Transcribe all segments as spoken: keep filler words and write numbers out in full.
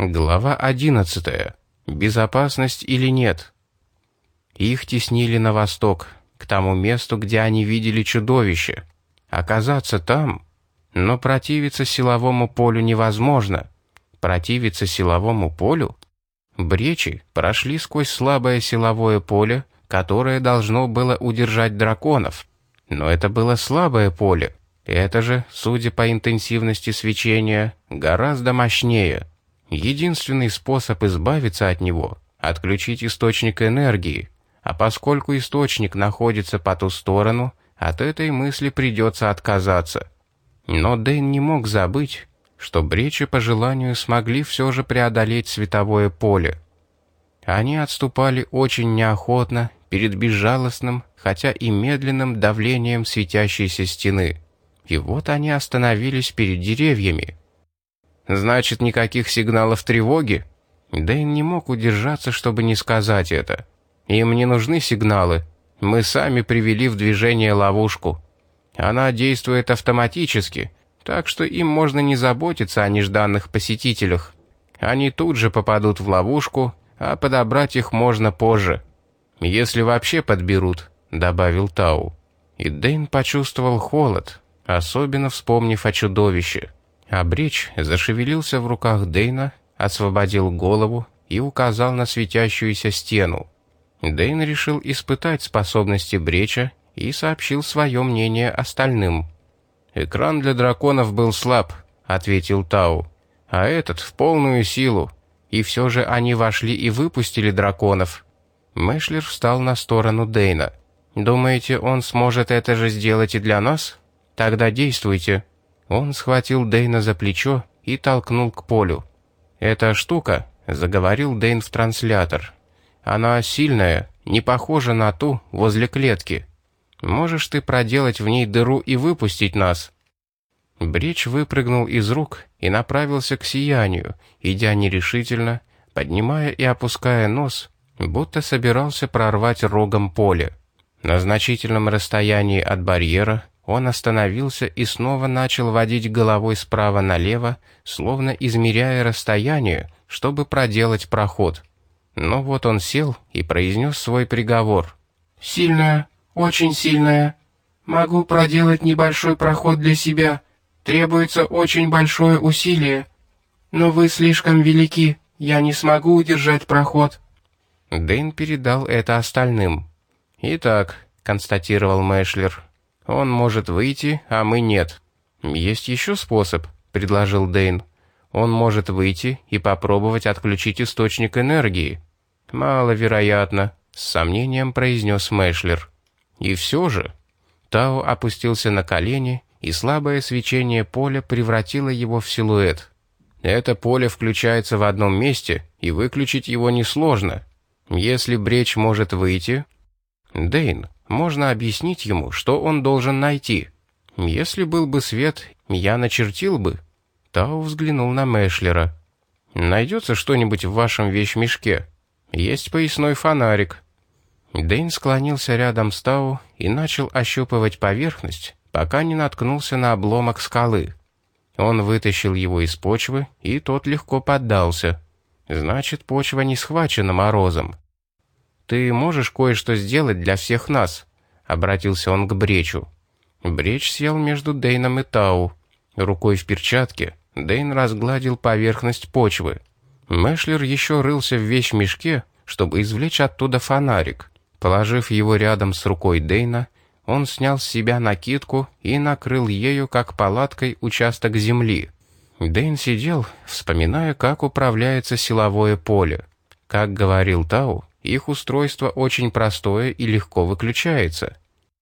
Глава одиннадцатая. Безопасность или нет? Их теснили на восток, к тому месту, где они видели чудовище. Оказаться там, но противиться силовому полю невозможно. Противиться силовому полю? Бречи прошли сквозь слабое силовое поле, которое должно было удержать драконов. Но это было слабое поле. Это же, судя по интенсивности свечения, гораздо мощнее. Единственный способ избавиться от него — отключить источник энергии, а поскольку источник находится по ту сторону, от этой мысли придется отказаться. Но Дэйн не мог забыть, что бречи по желанию смогли все же преодолеть световое поле. Они отступали очень неохотно перед безжалостным, хотя и медленным давлением светящейся стены. И вот они остановились перед деревьями. «Значит, никаких сигналов тревоги?» Дэйн не мог удержаться, чтобы не сказать это. «Им не нужны сигналы. Мы сами привели в движение ловушку. Она действует автоматически, так что им можно не заботиться о нежданных посетителях. Они тут же попадут в ловушку, а подобрать их можно позже. Если вообще подберут», — добавил Тау. И Дэйн почувствовал холод, особенно вспомнив о чудовище. А Бреч зашевелился в руках Дэйна, освободил голову и указал на светящуюся стену. Дэйн решил испытать способности Бреча и сообщил свое мнение остальным. «Экран для драконов был слаб», — ответил Тау, — «а этот в полную силу, и все же они вошли и выпустили драконов». Мэшлер встал на сторону Дэйна. «Думаете, он сможет это же сделать и для нас? Тогда действуйте». Он схватил Дэйна за плечо и толкнул к полю. «Эта штука», — заговорил Дэйн в транслятор, — «она сильная, не похожа на ту возле клетки. Можешь ты проделать в ней дыру и выпустить нас?» Бреч выпрыгнул из рук и направился к сиянию, идя нерешительно, поднимая и опуская нос, будто собирался прорвать рогом поле. На значительном расстоянии от барьера он остановился и снова начал водить головой справа налево, словно измеряя расстояние, чтобы проделать проход. Но вот он сел и произнес свой приговор. «Сильная, очень сильная. Могу проделать небольшой проход для себя. Требуется очень большое усилие. Но вы слишком велики, я не смогу удержать проход». Дэйн передал это остальным. «Итак», — констатировал Мэшлер, — «он может выйти, а мы нет». «Есть еще способ», — предложил Дэйн. «Он может выйти и попробовать отключить источник энергии». «Маловероятно», — с сомнением произнес Мэшлер. «И все же...» Тао опустился на колени, и слабое свечение поля превратило его в силуэт. «Это поле включается в одном месте, и выключить его несложно. Если Бреч может выйти...» «Дэйн, можно объяснить ему, что он должен найти. Если был бы свет, я начертил бы». Тау взглянул на Мэшлера. «Найдется что-нибудь в вашем вещмешке? Есть поясной фонарик». Дэйн склонился рядом с Тау и начал ощупывать поверхность, пока не наткнулся на обломок скалы. Он вытащил его из почвы, и тот легко поддался. Значит, почва не схвачена морозом. «Ты можешь кое-что сделать для всех нас?» — обратился он к Бречу. Бреч сел между Дэйном и Тау. Рукой в перчатке Дэйн разгладил поверхность почвы. Мэшлер еще рылся в вещмешке, чтобы извлечь оттуда фонарик. Положив его рядом с рукой Дэйна, он снял с себя накидку и накрыл ею, как палаткой, участок земли. Дэйн сидел, вспоминая, как управляется силовое поле. Как говорил Тау, их устройство очень простое и легко выключается.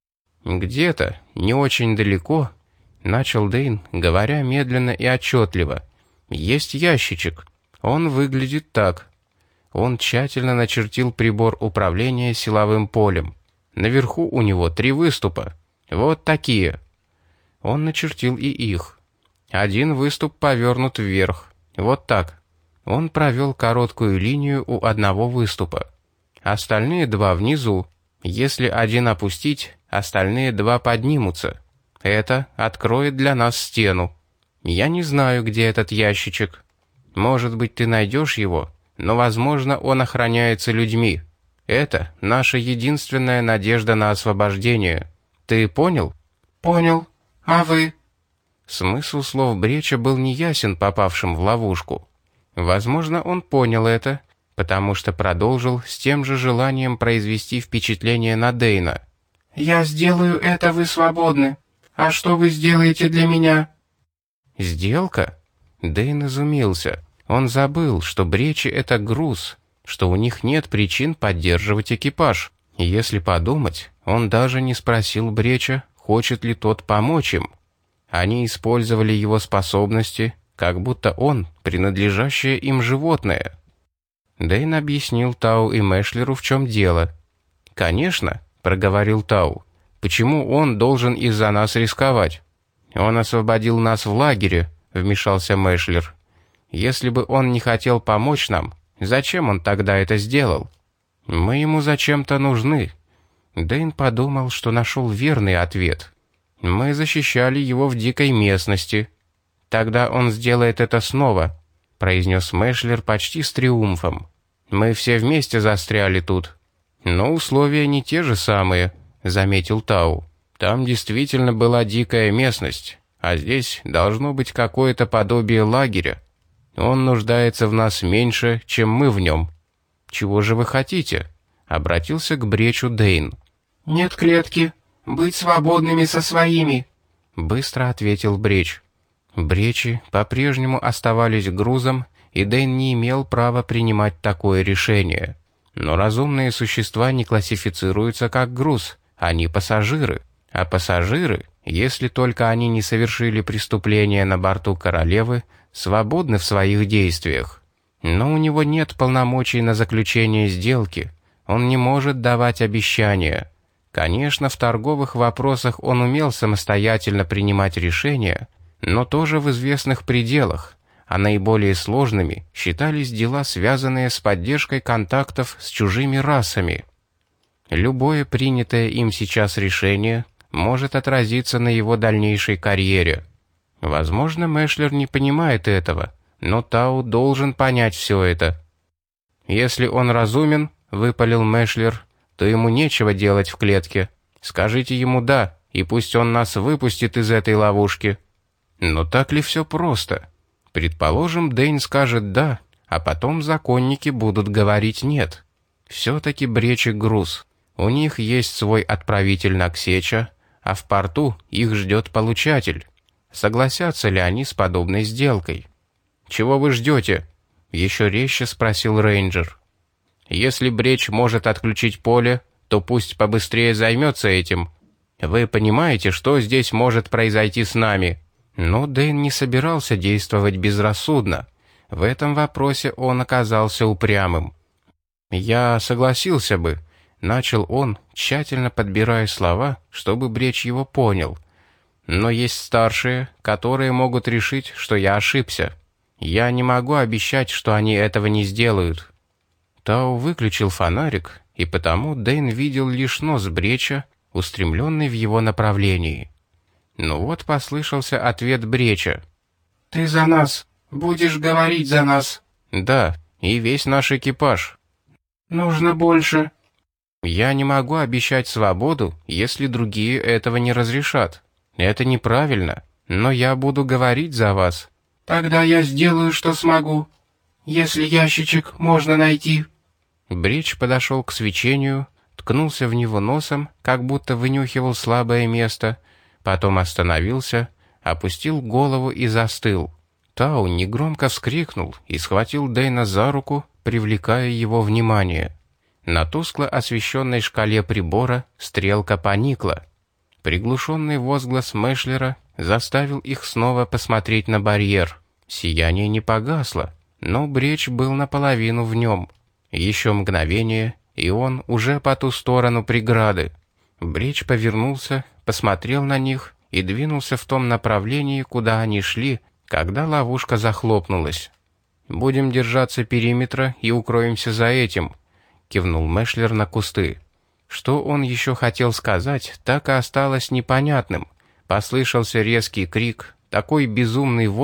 «Где-то, не очень далеко», — начал Дэйн, говоря медленно и отчетливо, — «есть ящичек. Он выглядит так». Он тщательно начертил прибор управления силовым полем. Наверху у него три выступа. Вот такие. Он начертил и их. Один выступ повернут вверх. Вот так. Он провел короткую линию у одного выступа. Остальные два внизу. Если один опустить, остальные два поднимутся. Это откроет для нас стену. Я не знаю, где этот ящичек. Может быть, ты найдешь его, но, возможно, он охраняется людьми. Это наша единственная надежда на освобождение. Ты понял?» «Понял. А вы?» Смысл слов Бреча был неясен попавшим в ловушку. Возможно, он понял это, потому что продолжил с тем же желанием произвести впечатление на Дэйна. «Я сделаю это, вы свободны. А что вы сделаете для меня?» «Сделка?» Дэйн изумился. Он забыл, что Бречи — это груз, что у них нет причин поддерживать экипаж. И если подумать, он даже не спросил Бреча, хочет ли тот помочь им. Они использовали его способности, как будто он принадлежащее им животное. Дэйн объяснил Тау и Мэшлеру, в чем дело. «Конечно», — проговорил Тау, — «почему он должен из-за нас рисковать? Он освободил нас в лагере», — вмешался Мэшлер. «Если бы он не хотел помочь нам, зачем он тогда это сделал? Мы ему зачем-то нужны». Дэйн подумал, что нашел верный ответ. «Мы защищали его в дикой местности». «Тогда он сделает это снова», — произнес Мэшлер почти с триумфом. «Мы все вместе застряли тут». «Но условия не те же самые», — заметил Тау. «Там действительно была дикая местность, а здесь должно быть какое-то подобие лагеря. Он нуждается в нас меньше, чем мы в нем». «Чего же вы хотите?» — обратился к Бречу Дэйн. «Нет клетки. Быть свободными со своими», — быстро ответил Бреч. Бречи по-прежнему оставались грузом, и Дэйн не имел права принимать такое решение. Но разумные существа не классифицируются как груз, они пассажиры. А пассажиры, если только они не совершили преступления на борту королевы, свободны в своих действиях. Но у него нет полномочий на заключение сделки, он не может давать обещания. Конечно, в торговых вопросах он умел самостоятельно принимать решения, но тоже в известных пределах, а наиболее сложными считались дела, связанные с поддержкой контактов с чужими расами. Любое принятое им сейчас решение может отразиться на его дальнейшей карьере. Возможно, Мэшлер не понимает этого, но Тау должен понять все это. «Если он разумен, — выпалил Мэшлер, — то ему нечего делать в клетке. Скажите ему «да», и пусть он нас выпустит из этой ловушки». Но так ли все просто? Предположим, Дэйн скажет «да», а потом законники будут говорить «нет». Все-таки Бречи груз. У них есть свой отправитель на Ксеча, а в порту их ждет получатель. Согласятся ли они с подобной сделкой? «Чего вы ждете?» — еще резче спросил рейнджер. «Если Бреч может отключить поле, то пусть побыстрее займется этим. Вы понимаете, что здесь может произойти с нами?» Но Дэйн не собирался действовать безрассудно. В этом вопросе он оказался упрямым. «Я согласился бы», — начал он, тщательно подбирая слова, чтобы Бреч его понял. «Но есть старшие, которые могут решить, что я ошибся. Я не могу обещать, что они этого не сделают». Тау выключил фонарик, и потому Дэйн видел лишь нос Бреча, устремленный в его направлении. Ну вот послышался ответ Бреча. «Ты за нас. Будешь говорить за нас». «Да, и весь наш экипаж». «Нужно больше». «Я не могу обещать свободу, если другие этого не разрешат. Это неправильно, но я буду говорить за вас». «Тогда я сделаю, что смогу. Если ящичек можно найти». Бреч подошел к свечению, ткнулся в него носом, как будто вынюхивал слабое место, потом остановился, опустил голову и застыл. Тау негромко вскрикнул и схватил Дэйна за руку, привлекая его внимание. На тускло освещенной шкале прибора стрелка поникла. Приглушенный возглас Мэшлера заставил их снова посмотреть на барьер. Сияние не погасло, но Бреч был наполовину в нем. Еще мгновение, и он уже по ту сторону преграды. Бреч повернулся, посмотрел на них и двинулся в том направлении, куда они шли, когда ловушка захлопнулась. «Будем держаться периметра и укроемся за этим», — кивнул Мэшлер на кусты. Что он еще хотел сказать, так и осталось непонятным. Послышался резкий крик, такой безумный вой,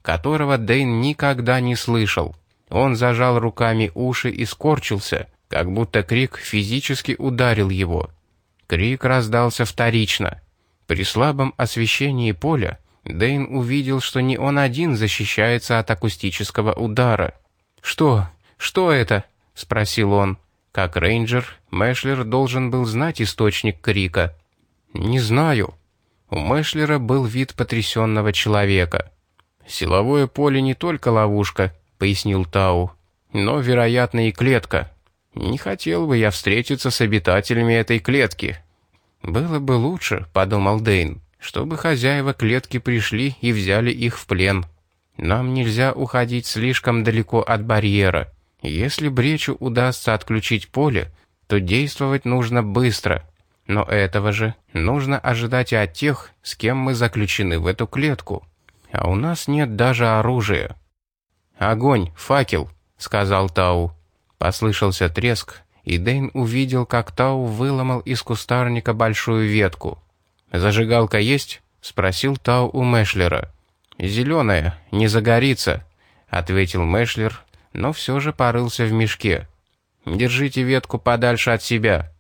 которого Дэйн никогда не слышал. Он зажал руками уши и скорчился, как будто крик физически ударил его. Крик раздался вторично. При слабом освещении поля Дэйн увидел, что не он один защищается от акустического удара. «Что? Что это?» — спросил он. Как рейнджер, Мэшлер должен был знать источник крика. «Не знаю». У Мэшлера был вид потрясенного человека. «Силовое поле не только ловушка», — пояснил Тау, — «но, вероятно, и клетка. Не хотел бы я встретиться с обитателями этой клетки». «Было бы лучше», — подумал Дэйн, — «чтобы хозяева клетки пришли и взяли их в плен. Нам нельзя уходить слишком далеко от барьера. Если Бречу удастся отключить поле, то действовать нужно быстро. Но этого же нужно ожидать и от тех, с кем мы заключены в эту клетку. А у нас нет даже оружия». «Огонь, факел», — сказал Тау. Послышался треск, и Дэйн увидел, как Тау выломал из кустарника большую ветку. «Зажигалка есть?» — спросил Тау у Мэшлера. «Зеленая, не загорится», — ответил Мэшлер, но все же порылся в мешке. «Держите ветку подальше от себя».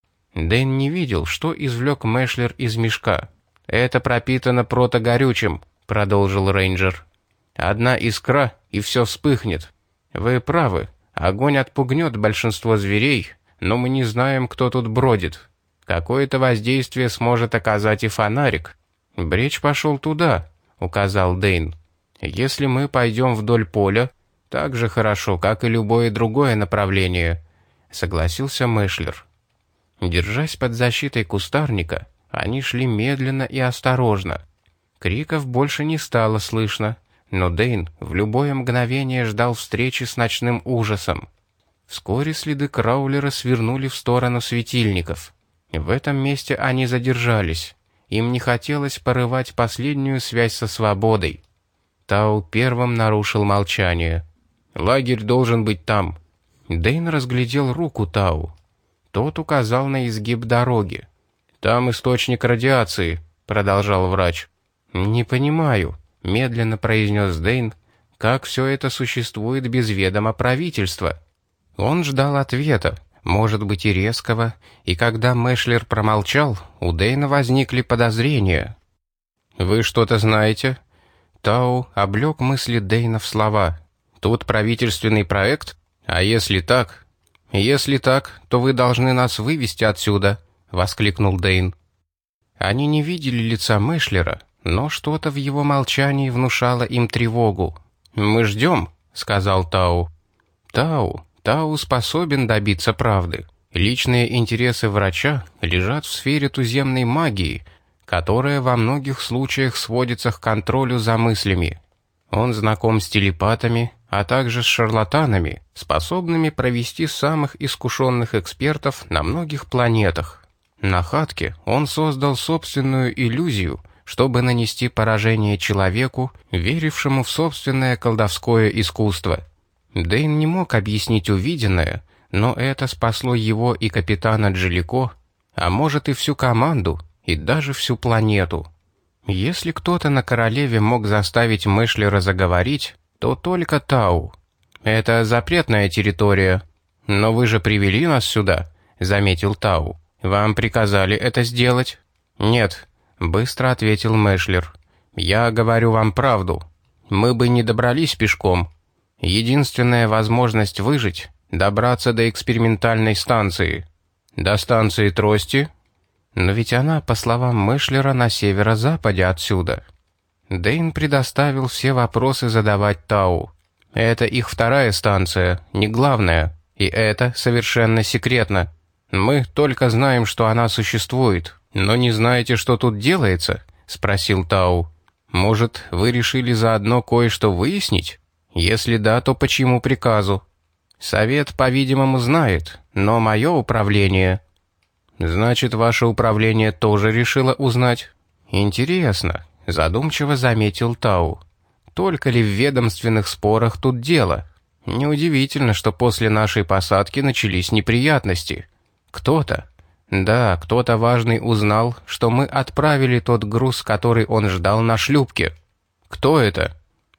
Дэйн не видел, что извлек Мэшлер из мешка. «Это пропитано протогорючим», — продолжил рейнджер. «Одна искра, и все вспыхнет. Вы правы, огонь отпугнет большинство зверей, но мы не знаем, кто тут бродит. Какое-то воздействие сможет оказать и фонарик». «Бреч пошел туда», — указал Дэйн. «Если мы пойдем вдоль поля, так же хорошо, как и любое другое направление», — согласился Мэшлер. Держась под защитой кустарника, они шли медленно и осторожно. Криков больше не стало слышно, но Дэйн в любое мгновение ждал встречи с ночным ужасом. Вскоре следы краулера свернули в сторону светильников. В этом месте они задержались. Им не хотелось порывать последнюю связь со свободой. Тау первым нарушил молчание. «Лагерь должен быть там». Дэйн разглядел руку Тау. Тот указал на изгиб дороги. «Там источник радиации», — продолжал врач. «Не понимаю», — медленно произнес Дэйн, «как все это существует без ведома правительства». Он ждал ответа, может быть и резкого, и когда Мэшлер промолчал, у Дэйна возникли подозрения. «Вы что-то знаете?» Тау облег мысли Дэйна в слова. «Тут правительственный проект? А если так...» «Если так, то вы должны нас вывести отсюда», — воскликнул Дэйн. Они не видели лица Мэшлера, но что-то в его молчании внушало им тревогу. «Мы ждем», — сказал Тау. «Тау, Тау способен добиться правды. Личные интересы врача лежат в сфере туземной магии, которая во многих случаях сводится к контролю за мыслями. Он знаком с телепатами, а также с шарлатанами, способными провести самых искушенных экспертов на многих планетах. На Хатке он создал собственную иллюзию, чтобы нанести поражение человеку, верившему в собственное колдовское искусство. Дэйн не мог объяснить увиденное, но это спасло его и капитана Джилико, а может и всю команду, и даже всю планету. Если кто-то на Королеве мог заставить Мэшлера заговорить, то только Тау. «Это запретная территория». «Но вы же привели нас сюда», — заметил Тау. «Вам приказали это сделать?» «Нет», — быстро ответил Мэшлер. «Я говорю вам правду. Мы бы не добрались пешком. Единственная возможность выжить — добраться до экспериментальной станции». «До станции Трости?» «Но ведь она, по словам Мэшлера, на северо-западе отсюда». Дэйн предоставил все вопросы задавать Тау. «Это их вторая станция, не главная, и это совершенно секретно. Мы только знаем, что она существует, но не знаете, что тут делается?» — спросил Тау. «Может, вы решили заодно кое-что выяснить? Если да, то по чьему приказу?» «Совет, по-видимому, знает, но мое управление...» «Значит, ваше управление тоже решило узнать?» «Интересно», — задумчиво заметил Тау. «Только ли в ведомственных спорах тут дело? Неудивительно, что после нашей посадки начались неприятности. Кто-то, да, кто-то важный узнал, что мы отправили тот груз, который он ждал на шлюпке. Кто это?»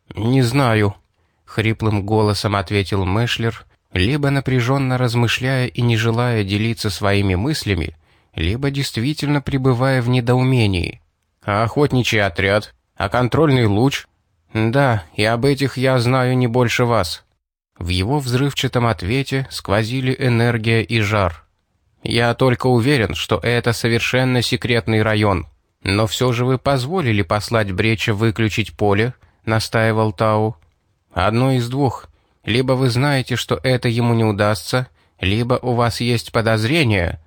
«Не знаю», — хриплым голосом ответил Мэшлер, либо напряженно размышляя и не желая делиться своими мыслями, либо действительно пребывая в недоумении. «А охотничий отряд? А контрольный луч?» «Да, и об этих я знаю не больше вас». В его взрывчатом ответе сквозили энергия и жар. «Я только уверен, что это совершенно секретный район. Но все же вы позволили послать Бреча выключить поле», — настаивал Тау. «Одно из двух. Либо вы знаете, что это ему не удастся, либо у вас есть подозрения».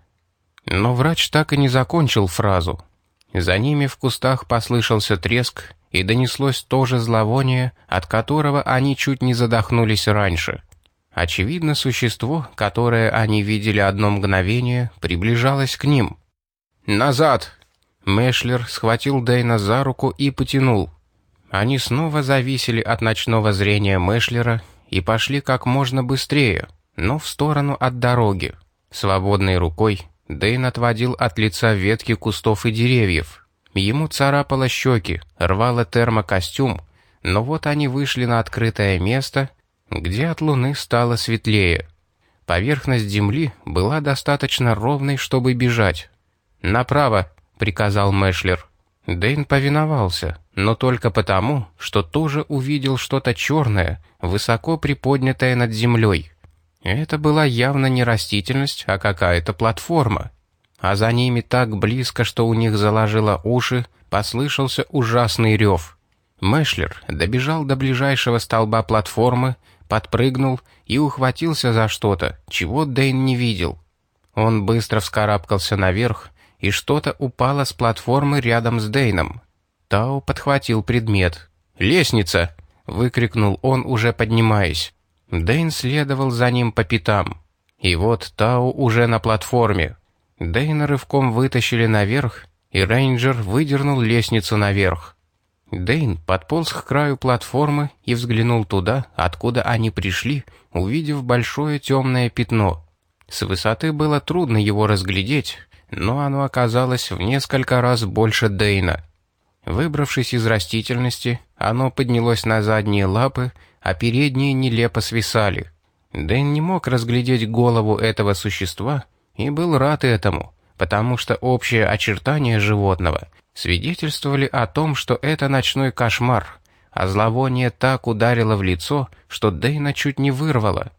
Но врач так и не закончил фразу. За ними в кустах послышался треск, и донеслось то же зловоние, от которого они чуть не задохнулись раньше. Очевидно, существо, которое они видели одно мгновение, приближалось к ним. «Назад!» Мэшлер схватил Дэйна за руку и потянул. Они снова зависели от ночного зрения Мэшлера и пошли как можно быстрее, но в сторону от дороги. Свободной рукой Дэйн отводил от лица ветки кустов и деревьев. Ему царапало щеки, рвало термокостюм, но вот они вышли на открытое место, где от луны стало светлее. Поверхность земли была достаточно ровной, чтобы бежать. «Направо!» — приказал Мэшлер. Дэйн повиновался, но только потому, что тоже увидел что-то черное, высоко приподнятое над землей. Это была явно не растительность, а какая-то платформа. А за ними так близко, что у них заложило уши, послышался ужасный рев. Мэшлер добежал до ближайшего столба платформы, подпрыгнул и ухватился за что-то, чего Дэйн не видел. Он быстро вскарабкался наверх, и что-то упало с платформы рядом с Дэйном. Тау подхватил предмет. «Лестница!» — выкрикнул он, уже поднимаясь. Дэйн следовал за ним по пятам. И вот Тау уже на платформе. Дэйна рывком вытащили наверх, и рейнджер выдернул лестницу наверх. Дэйн подполз к краю платформы и взглянул туда, откуда они пришли, увидев большое темное пятно. С высоты было трудно его разглядеть, но оно оказалось в несколько раз больше Дэйна. Выбравшись из растительности, оно поднялось на задние лапы, а передние нелепо свисали. Дэйн не мог разглядеть голову этого существа и был рад этому, потому что общие очертания животного свидетельствовали о том, что это ночной кошмар, а зловоние так ударило в лицо, что Дэйна чуть не вырвало.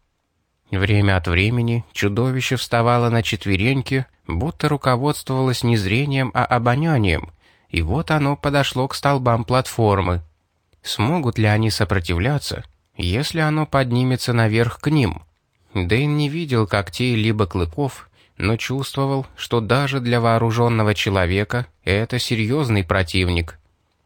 Время от времени чудовище вставало на четвереньки, будто руководствовалось не зрением, а обонянием, и вот оно подошло к столбам платформы. Смогут ли они сопротивляться, если оно поднимется наверх к ним? Дэйн не видел когтей либо клыков, но чувствовал, что даже для вооруженного человека это серьезный противник.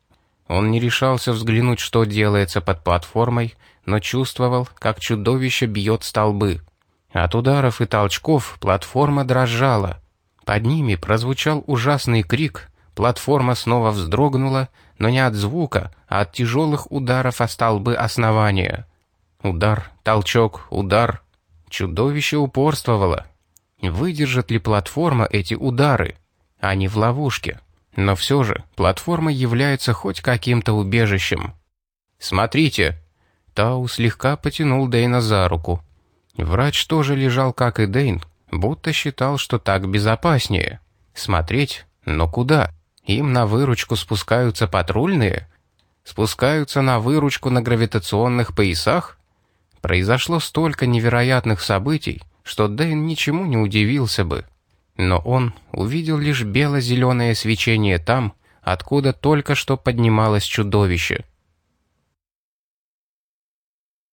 Он не решался взглянуть, что делается под платформой, но чувствовал, как чудовище бьет столбы. От ударов и толчков платформа дрожала. Под ними прозвучал ужасный крик, платформа снова вздрогнула, но не от звука, а от тяжелых ударов о столбы основания. Удар, толчок, удар. Чудовище упорствовало. Выдержит ли платформа эти удары? Они в ловушке. Но все же платформа является хоть каким-то убежищем. «Смотрите!» Тау слегка потянул Дэйна за руку. Врач тоже лежал, как и Дэйн, будто считал, что так безопаснее. Смотреть? Но куда? Им на выручку спускаются патрульные? Спускаются на выручку на гравитационных поясах? Произошло столько невероятных событий, что Дэйн ничему не удивился бы. Но он увидел лишь бело-зеленое свечение там, откуда только что поднималось чудовище.